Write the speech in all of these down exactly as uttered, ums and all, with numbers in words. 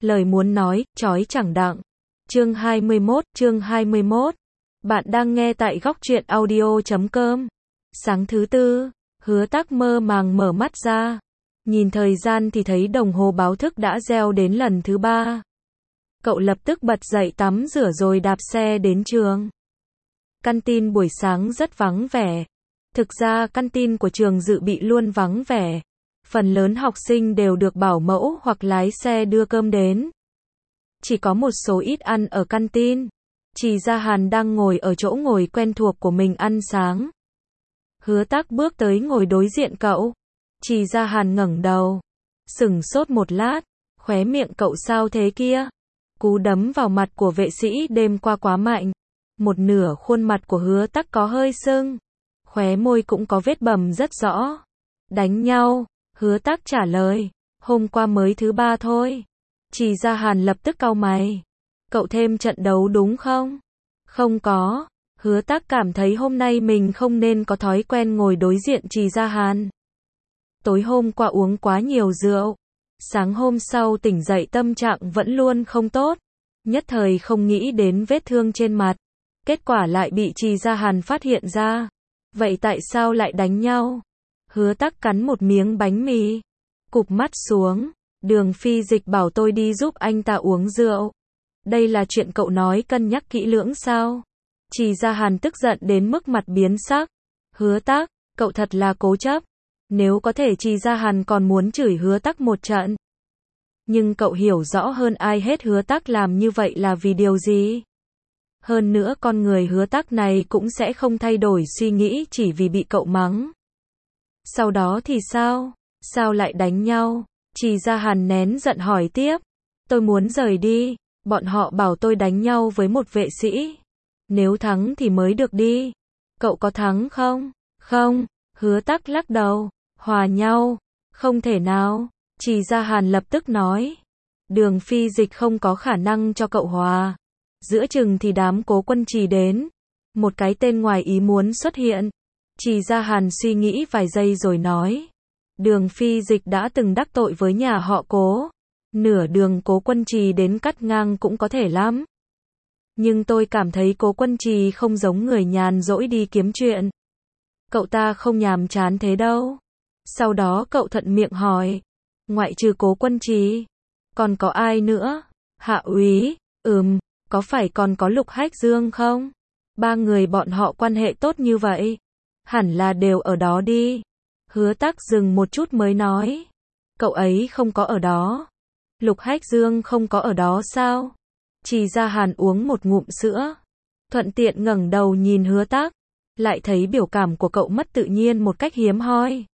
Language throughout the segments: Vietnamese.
lời muốn nói, chói chẳng đặng. Chương hai mươi mốt, chương hai mươi mốt. Bạn đang nghe tại góc truyện audio chấm com. Sáng thứ tư, Hứa Tắc mơ màng mở mắt ra. Nhìn thời gian thì thấy đồng hồ báo thức đã reo đến lần thứ ba. Cậu lập tức bật dậy tắm rửa rồi đạp xe đến trường. Căn tin buổi sáng rất vắng vẻ. Thực ra căn tin của trường dự bị luôn vắng vẻ. Phần lớn học sinh đều được bảo mẫu hoặc lái xe đưa cơm đến. Chỉ có một số ít ăn ở căn tin. Trì Gia Hàn đang ngồi ở chỗ ngồi quen thuộc của mình ăn sáng. Hứa Tắc bước tới ngồi đối diện cậu. Trì Gia Hàn ngẩng đầu. Sửng sốt một lát. Khóe miệng cậu sao thế kia? Cú đấm vào mặt của vệ sĩ đêm qua quá mạnh. Một nửa khuôn mặt của Hứa Tắc có hơi sưng. Khóe môi cũng có vết bầm rất rõ. Đánh nhau. Hứa Tắc trả lời. Hôm qua mới thứ ba thôi. Trì Gia Hàn lập tức cau mày. Cậu thêm trận đấu đúng không? Không có. Hứa Tắc cảm thấy hôm nay mình không nên có thói quen ngồi đối diện Trì Gia Hàn. Tối hôm qua uống quá nhiều rượu. Sáng hôm sau tỉnh dậy tâm trạng vẫn luôn không tốt. Nhất thời không nghĩ đến vết thương trên mặt. Kết quả lại bị Trì Gia Hàn phát hiện ra. Vậy tại sao lại đánh nhau? Hứa Tắc cắn một miếng bánh mì. Cụp mắt xuống. Đường Phi Dịch bảo tôi đi giúp anh ta uống rượu. Đây là chuyện cậu nói cân nhắc kỹ lưỡng sao? Trì Gia Hàn tức giận đến mức mặt biến sắc. Hứa Tắc, cậu thật là cố chấp. Nếu có thể Trì Gia Hàn còn muốn chửi Hứa Tắc một trận. Nhưng cậu hiểu rõ hơn ai hết Hứa Tắc làm như vậy là vì điều gì? Hơn nữa con người Hứa Tắc này cũng sẽ không thay đổi suy nghĩ chỉ vì bị cậu mắng. Sau đó thì sao? Sao lại đánh nhau? Trì Gia Hàn nén giận hỏi tiếp. Tôi muốn rời đi. Bọn họ bảo tôi đánh nhau với một vệ sĩ. Nếu thắng thì mới được đi. Cậu có thắng không? Không. Hứa Tắc lắc đầu. Hòa nhau. Không thể nào. Trì Gia Hàn lập tức nói. Đường Phi Dịch không có khả năng cho cậu hòa. Giữa chừng thì đám Cố Quân Trì đến. Một cái tên ngoài ý muốn xuất hiện. Trì Gia Hàn suy nghĩ vài giây rồi nói. Đường Phi Dịch đã từng đắc tội với nhà họ Cố. Nửa đường Cố Quân Trì đến cắt ngang cũng có thể lắm. Nhưng tôi cảm thấy Cố Quân Trì không giống người nhàn rỗi đi kiếm chuyện. Cậu ta không nhàm chán thế đâu. Sau đó cậu thuận miệng hỏi. Ngoại trừ Cố Quân Trì, còn có ai nữa? Hạ úy, ừm, có phải còn có Lục Hách Dương không? Ba người bọn họ quan hệ tốt như vậy. Hẳn là đều ở đó đi. Hứa Tắc dừng một chút mới nói. Cậu ấy không có ở đó. Lục Hách Dương không có ở đó sao? Trì Gia Hàn uống một ngụm sữa. Thuận tiện ngẩng đầu nhìn Hứa Tắc. Lại thấy biểu cảm của cậu mất tự nhiên một cách hiếm hoi.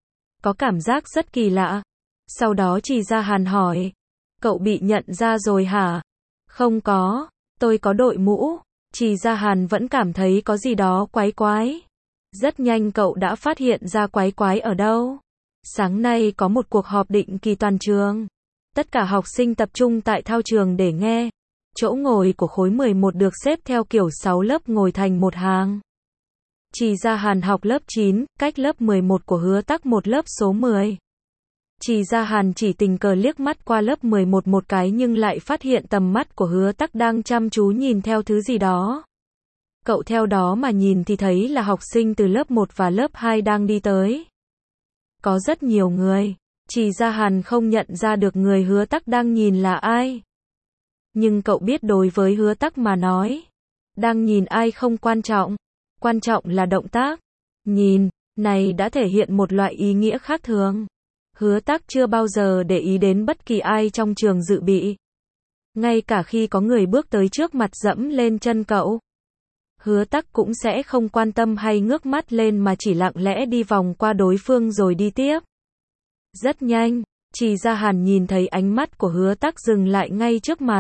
Có cảm giác rất kỳ lạ. Sau đó Trì Gia Hàn hỏi. Cậu bị nhận ra rồi hả? Không có. Tôi có đội mũ. Trì Gia Hàn vẫn cảm thấy có gì đó quái quái. Rất nhanh cậu đã phát hiện ra quái quái ở đâu. Sáng nay có một cuộc họp định kỳ toàn trường. Tất cả học sinh tập trung tại thao trường để nghe. Chỗ ngồi của khối mười một được xếp theo kiểu sáu lớp ngồi thành một hàng. Trì Gia Hàn học lớp chín, cách lớp mười một của Hứa Tắc một lớp số mười. Trì Gia Hàn chỉ tình cờ liếc mắt qua lớp mười một một cái nhưng lại phát hiện tầm mắt của Hứa Tắc đang chăm chú nhìn theo thứ gì đó. Cậu theo đó mà nhìn thì thấy là học sinh từ lớp một và lớp hai đang đi tới. Có rất nhiều người. Trì Gia Hàn không nhận ra được người Hứa Tắc đang nhìn là ai. Nhưng cậu biết đối với Hứa Tắc mà nói, đang nhìn ai không quan trọng. Quan trọng là động tác. Nhìn, này đã thể hiện một loại ý nghĩa khác thường. Hứa Tắc chưa bao giờ để ý đến bất kỳ ai trong trường dự bị. Ngay cả khi có người bước tới trước mặt dẫm lên chân cậu. Hứa Tắc cũng sẽ không quan tâm hay ngước mắt lên mà chỉ lặng lẽ đi vòng qua đối phương rồi đi tiếp. Rất nhanh, Trì Gia Hàn nhìn thấy ánh mắt của Hứa Tắc dừng lại ngay trước mặt.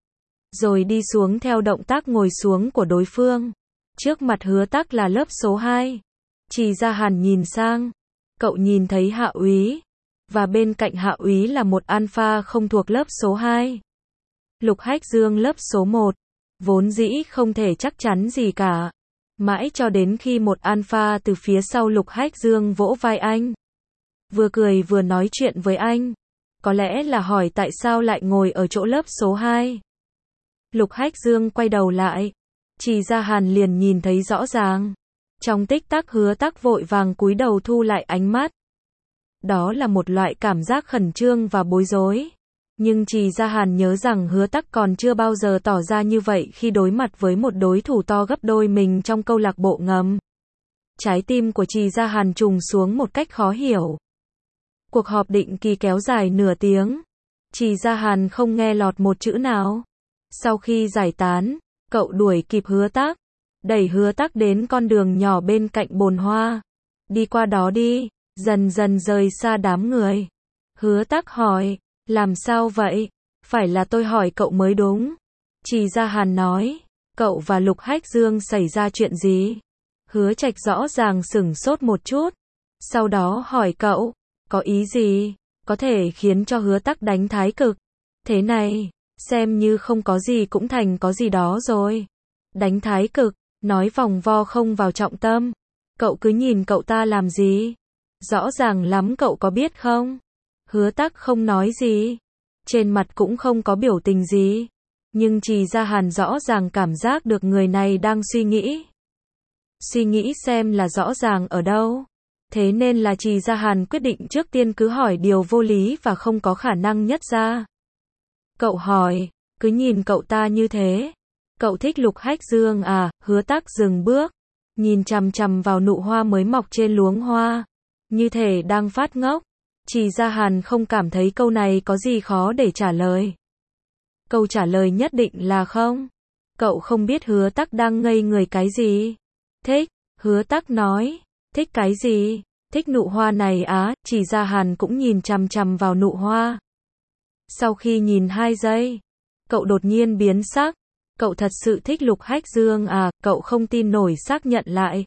Rồi đi xuống theo động tác ngồi xuống của đối phương. Trước mặt Hứa Tắc là lớp số hai. Trì Gia Hàn nhìn sang. Cậu nhìn thấy Hạ úy. Và bên cạnh Hạ úy là một alpha không thuộc lớp số hai. Lục Hách Dương lớp số một. Vốn dĩ không thể chắc chắn gì cả. Mãi cho đến khi một alpha từ phía sau Lục Hách Dương vỗ vai anh. Vừa cười vừa nói chuyện với anh. có lẽ là hỏi tại sao lại ngồi ở chỗ lớp số hai. Lục Hách Dương quay đầu lại, Trì Gia Hàn liền nhìn thấy rõ ràng. Trong tích tắc Hứa Tắc vội vàng cúi đầu thu lại ánh mắt. Đó là một loại cảm giác khẩn trương và bối rối. Nhưng Trì Gia Hàn nhớ rằng Hứa Tắc còn chưa bao giờ tỏ ra như vậy khi đối mặt với một đối thủ to gấp đôi mình trong câu lạc bộ ngầm. Trái tim của Trì Gia Hàn trùng xuống một cách khó hiểu. Cuộc họp định kỳ kéo dài nửa tiếng. Trì Gia Hàn không nghe lọt một chữ nào. Sau khi giải tán, cậu đuổi kịp Hứa Tắc, đẩy Hứa Tắc đến con đường nhỏ bên cạnh bồn hoa. Đi qua đó đi, dần dần rời xa đám người. Hứa Tắc hỏi, làm sao vậy? Phải là tôi hỏi cậu mới đúng. Trì Gia Hàn nói, cậu và Lục Hách Dương xảy ra chuyện gì? Hứa Trạch rõ ràng sửng sốt một chút. Sau đó hỏi cậu, có ý gì? Có thể khiến cho Hứa Tắc đánh thái cực. Thế này, xem như không có gì cũng thành có gì đó rồi. Đánh thái cực, nói vòng vo không vào trọng tâm. Cậu cứ nhìn cậu ta làm gì? Rõ ràng lắm cậu có biết không? Hứa Tắc không nói gì. Trên mặt cũng không có biểu tình gì. Nhưng Trì Gia Hàn rõ ràng cảm giác được người này đang suy nghĩ. Suy nghĩ xem là rõ ràng ở đâu. Thế nên là Trì Gia Hàn quyết định trước tiên cứ hỏi điều vô lý và không có khả năng nhất ra. Cậu hỏi, cứ nhìn cậu ta như thế. Cậu thích Lục Hách Dương à? Hứa Tắc dừng bước, nhìn chằm chằm vào nụ hoa mới mọc trên luống hoa, như thể đang phát ngốc. Trì Gia Hàn không cảm thấy câu này có gì khó để trả lời. Câu trả lời nhất định là không. Cậu không biết Hứa Tắc đang ngây người cái gì. Thích, Hứa Tắc nói, thích cái gì? Thích nụ hoa này á. Trì Gia Hàn cũng nhìn chằm chằm vào nụ hoa. Sau khi nhìn hai giây, cậu đột nhiên biến sắc. Cậu thật sự thích Lục Hách Dương à? Cậu không tin nổi xác nhận lại.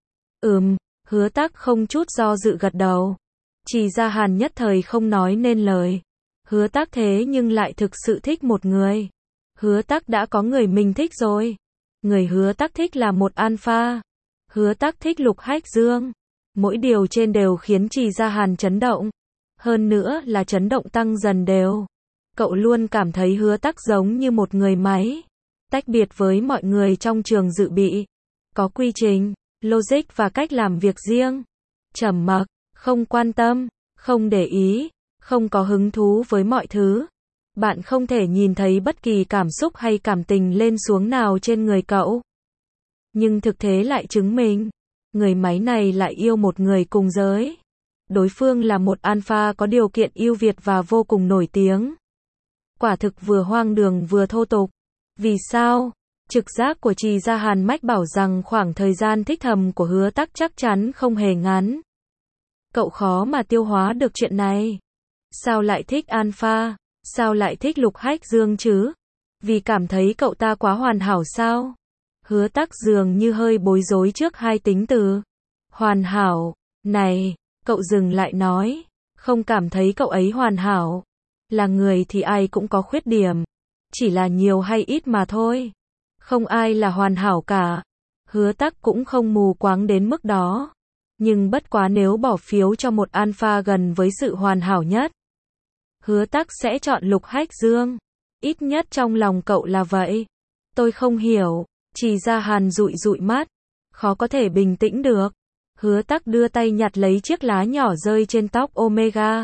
Ừm, Hứa Tắc không chút do dự gật đầu. Trì Gia Hàn nhất thời không nói nên lời. Hứa Tắc thế nhưng lại thực sự thích một người. Hứa Tắc đã có người mình thích rồi. Người Hứa Tắc thích là một alpha. Hứa Tắc thích Lục Hách Dương. Mỗi điều trên đều khiến Trì Gia Hàn chấn động. Hơn nữa là chấn động tăng dần đều. Cậu luôn cảm thấy Hứa Tắc giống như một người máy. Tách biệt với mọi người trong trường dự bị. Có quy trình, logic và cách làm việc riêng. Trầm mặc, không quan tâm, không để ý, không có hứng thú với mọi thứ. Bạn không thể nhìn thấy bất kỳ cảm xúc hay cảm tình lên xuống nào trên người cậu. Nhưng thực tế lại chứng minh, người máy này lại yêu một người cùng giới. Đối phương là một alpha có điều kiện ưu việt và vô cùng nổi tiếng. Quả thực vừa hoang đường vừa thô tục. Vì sao? Trực giác của Trì Gia Hàn mách bảo rằng khoảng thời gian thích thầm của Hứa Tắc chắc chắn không hề ngắn. Cậu khó mà tiêu hóa được chuyện này. Sao lại thích alpha? Sao lại thích Lục Hách Dương chứ? Vì cảm thấy cậu ta quá hoàn hảo sao? Hứa Tắc dường như hơi bối rối trước hai tính từ. Hoàn hảo, này, cậu dừng lại nói. Không cảm thấy cậu ấy hoàn hảo. Là người thì ai cũng có khuyết điểm. Chỉ là nhiều hay ít mà thôi. Không ai là hoàn hảo cả. Hứa Tắc cũng không mù quáng đến mức đó. Nhưng bất quá nếu bỏ phiếu cho một alpha gần với sự hoàn hảo nhất, Hứa Tắc sẽ chọn Lục Hách Dương. Ít nhất trong lòng cậu là vậy. Tôi không hiểu. Trì Gia Hàn dụi dụi mắt. Khó có thể bình tĩnh được. Hứa Tắc đưa tay nhặt lấy chiếc lá nhỏ rơi trên tóc Omega.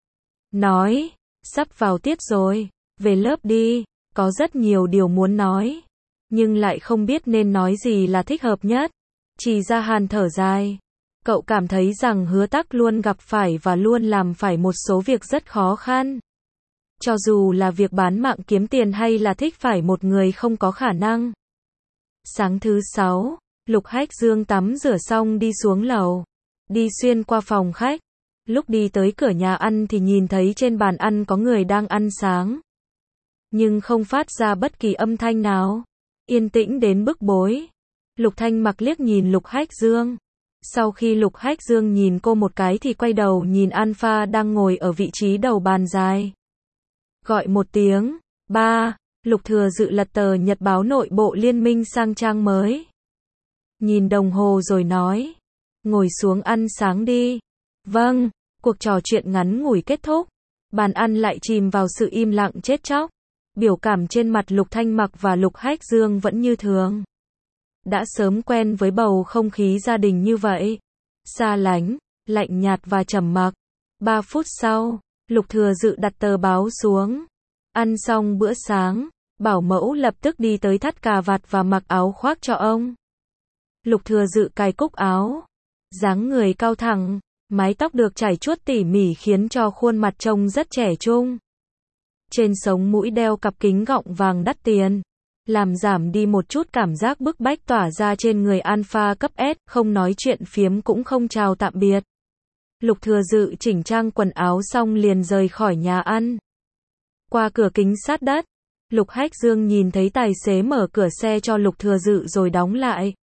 Nói, sắp vào tiết rồi. Về lớp đi. Có rất nhiều điều muốn nói. Nhưng lại không biết nên nói gì là thích hợp nhất. Trì Gia Hàn thở dài. Cậu cảm thấy rằng Hứa Tắc luôn gặp phải và luôn làm phải một số việc rất khó khăn. Cho dù là việc bán mạng kiếm tiền hay là thích phải một người không có khả năng. Sáng thứ sáu, Lục Hách Dương tắm rửa xong đi xuống lầu. Đi xuyên qua phòng khách. Lúc đi tới cửa nhà ăn thì nhìn thấy trên bàn ăn có người đang ăn sáng. Nhưng không phát ra bất kỳ âm thanh nào. Yên tĩnh đến bức bối. Lục Thanh Mặc liếc nhìn Lục Hách Dương. Sau khi Lục Hách Dương nhìn cô một cái thì quay đầu nhìn Alpha đang ngồi ở vị trí đầu bàn dài. Gọi một tiếng. Ba. Lục Thừa Dự lật tờ nhật báo nội bộ liên minh sang trang mới. Nhìn đồng hồ rồi nói. Ngồi xuống ăn sáng đi. Vâng. Cuộc trò chuyện ngắn ngủi kết thúc. Bàn ăn lại chìm vào sự im lặng chết chóc. Biểu cảm trên mặt Lục Thanh Mặc và Lục Hách Dương vẫn như thường. Đã sớm quen với bầu không khí gia đình như vậy. Xa lánh, lạnh nhạt và trầm mặc. Ba phút sau, Lục Thừa Dự đặt tờ báo xuống. Ăn xong bữa sáng, bảo mẫu lập tức đi tới thắt cà vạt và mặc áo khoác cho ông. Lục Thừa Dự cài cúc áo. Dáng người cao thẳng, mái tóc được chải chuốt tỉ mỉ khiến cho khuôn mặt trông rất trẻ trung. Trên sống mũi đeo cặp kính gọng vàng đắt tiền, làm giảm đi một chút cảm giác bức bách tỏa ra trên người alpha cấp S, không nói chuyện phiếm cũng không chào tạm biệt. Lục Thừa Dự chỉnh trang quần áo xong liền rời khỏi nhà ăn. Qua cửa kính sát đất, Lục Hách Dương nhìn thấy tài xế mở cửa xe cho Lục Thừa Dự rồi đóng lại.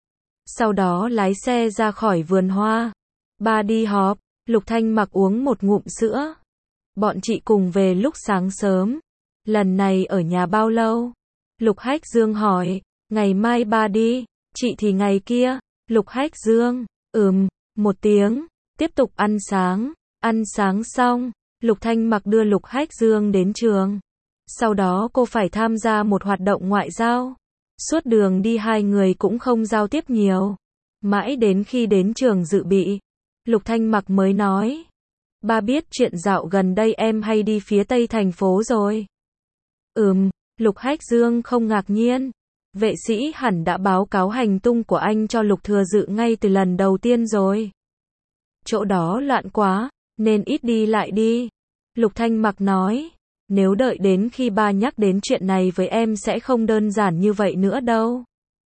Sau đó lái xe ra khỏi vườn hoa. Ba đi họp, Lục Thanh Mặc uống một ngụm sữa. Bọn chị cùng về lúc sáng sớm. Lần này ở nhà bao lâu? Lục Hách Dương hỏi. Ngày mai ba đi, chị thì ngày kia. Lục Hách Dương, ừm, một tiếng. Tiếp tục ăn sáng. Ăn sáng xong, Lục Thanh Mặc đưa Lục Hách Dương đến trường. Sau đó cô phải tham gia một hoạt động ngoại giao. Suốt đường đi hai người cũng không giao tiếp nhiều. Mãi đến khi đến trường dự bị, Lục Thanh Mặc mới nói. Ba biết chuyện dạo gần đây em hay đi phía tây thành phố rồi. Ừm, Lục Hách Dương không ngạc nhiên. Vệ sĩ hẳn đã báo cáo hành tung của anh cho Lục Thừa Dự ngay từ lần đầu tiên rồi. Chỗ đó loạn quá, nên ít đi lại đi. Lục Thanh Mặc nói. Nếu đợi đến khi ba nhắc đến chuyện này với em sẽ không đơn giản như vậy nữa đâu.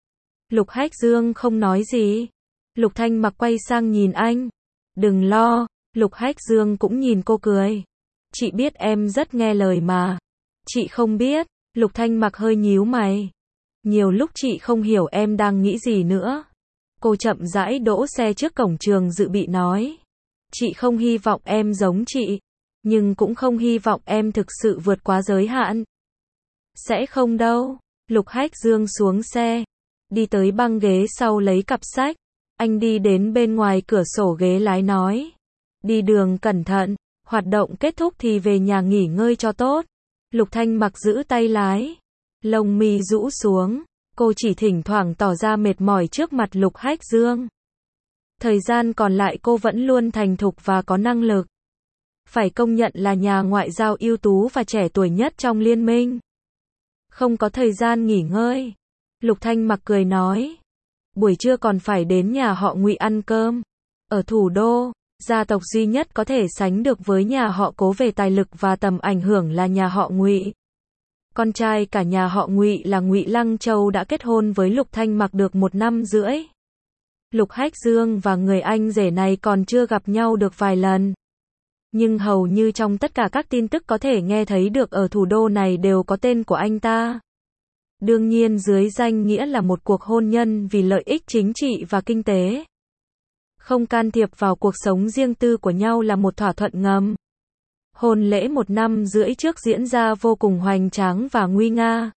Lục Hách Dương không nói gì. Lục Thanh Mặc quay sang nhìn anh. Đừng lo, Lục Hách Dương cũng nhìn cô cười. Chị biết em rất nghe lời mà. Chị không biết, Lục Thanh Mặc hơi nhíu mày. Nhiều lúc chị không hiểu em đang nghĩ gì nữa. Cô chậm rãi đỗ xe trước cổng trường dự bị nói. Chị không hy vọng em giống chị. Nhưng cũng không hy vọng em thực sự vượt quá giới hạn. Sẽ không đâu. Lục Hách Dương xuống xe. Đi tới băng ghế sau lấy cặp sách. Anh đi đến bên ngoài cửa sổ ghế lái nói. Đi đường cẩn thận. Hoạt động kết thúc thì về nhà nghỉ ngơi cho tốt. Lục Thanh Mặc giữ tay lái. Lông mi rũ xuống. Cô chỉ thỉnh thoảng tỏ ra mệt mỏi trước mặt Lục Hách Dương. Thời gian còn lại cô vẫn luôn thành thục và có năng lực. Phải công nhận là nhà ngoại giao ưu tú và trẻ tuổi nhất trong liên minh. Không có thời gian nghỉ ngơi. Lục Thanh Mặc cười nói. Buổi trưa còn phải đến nhà họ Ngụy ăn cơm. Ở thủ đô, gia tộc duy nhất có thể sánh được với nhà họ Cố về tài lực và tầm ảnh hưởng là nhà họ Ngụy. Con trai cả nhà họ Ngụy là Ngụy Lăng Châu đã kết hôn với Lục Thanh Mặc được một năm rưỡi. Lục Hách Dương và người anh rể này còn chưa gặp nhau được vài lần. Nhưng hầu như trong tất cả các tin tức có thể nghe thấy được ở thủ đô này đều có tên của anh ta. Đương nhiên dưới danh nghĩa là một cuộc hôn nhân vì lợi ích chính trị và kinh tế. Không can thiệp vào cuộc sống riêng tư của nhau là một thỏa thuận ngầm. Hôn lễ một năm rưỡi trước diễn ra vô cùng hoành tráng và nguy nga.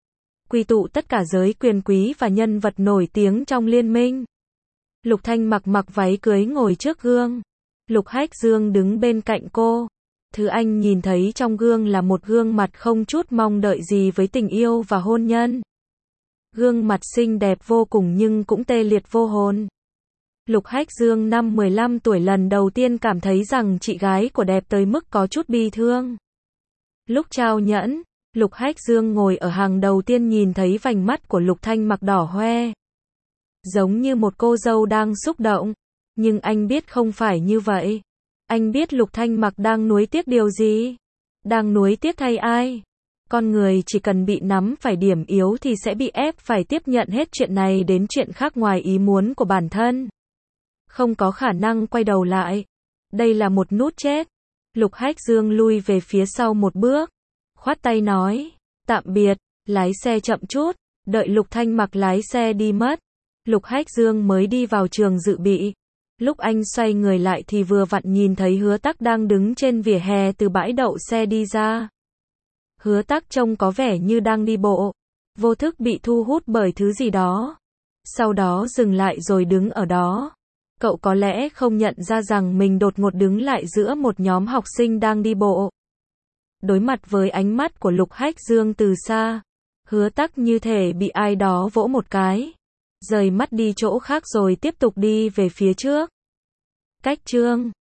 Quy tụ tất cả giới quyền quý và nhân vật nổi tiếng trong liên minh. Lục Thanh Mặc mặc váy cưới ngồi trước gương. Lục Hách Dương đứng bên cạnh cô. Thứ anh nhìn thấy trong gương là một gương mặt không chút mong đợi gì với tình yêu và hôn nhân. Gương mặt xinh đẹp vô cùng nhưng cũng tê liệt vô hồn. Lục Hách Dương năm mười lăm tuổi lần đầu tiên cảm thấy rằng chị gái của đẹp tới mức có chút bi thương. Lúc trao nhẫn, Lục Hách Dương ngồi ở hàng đầu tiên nhìn thấy vành mắt của Lục Thanh Mặc đỏ hoe. Giống như một cô dâu đang xúc động. Nhưng anh biết không phải như vậy. Anh biết Lục Thanh Mặc đang nuối tiếc điều gì? Đang nuối tiếc thay ai? Con người chỉ cần bị nắm phải điểm yếu thì sẽ bị ép phải tiếp nhận hết chuyện này đến chuyện khác ngoài ý muốn của bản thân. Không có khả năng quay đầu lại. Đây là một nút chết. Lục Hách Dương lui về phía sau một bước. Khoát tay nói. Tạm biệt. Lái xe chậm chút. Đợi Lục Thanh Mặc lái xe đi mất. Lục Hách Dương mới đi vào trường dự bị. Lúc anh xoay người lại thì vừa vặn nhìn thấy Hứa Tắc đang đứng trên vỉa hè từ bãi đậu xe đi ra. Hứa Tắc trông có vẻ như đang đi bộ. Vô thức bị thu hút bởi thứ gì đó. Sau đó dừng lại rồi đứng ở đó. Cậu có lẽ không nhận ra rằng mình đột ngột đứng lại giữa một nhóm học sinh đang đi bộ. đối mặt với ánh mắt của Lục Hách Dương từ xa. Hứa Tắc như thể bị ai đó vỗ một cái, rời mắt đi chỗ khác rồi tiếp tục đi về phía trước. Cách chương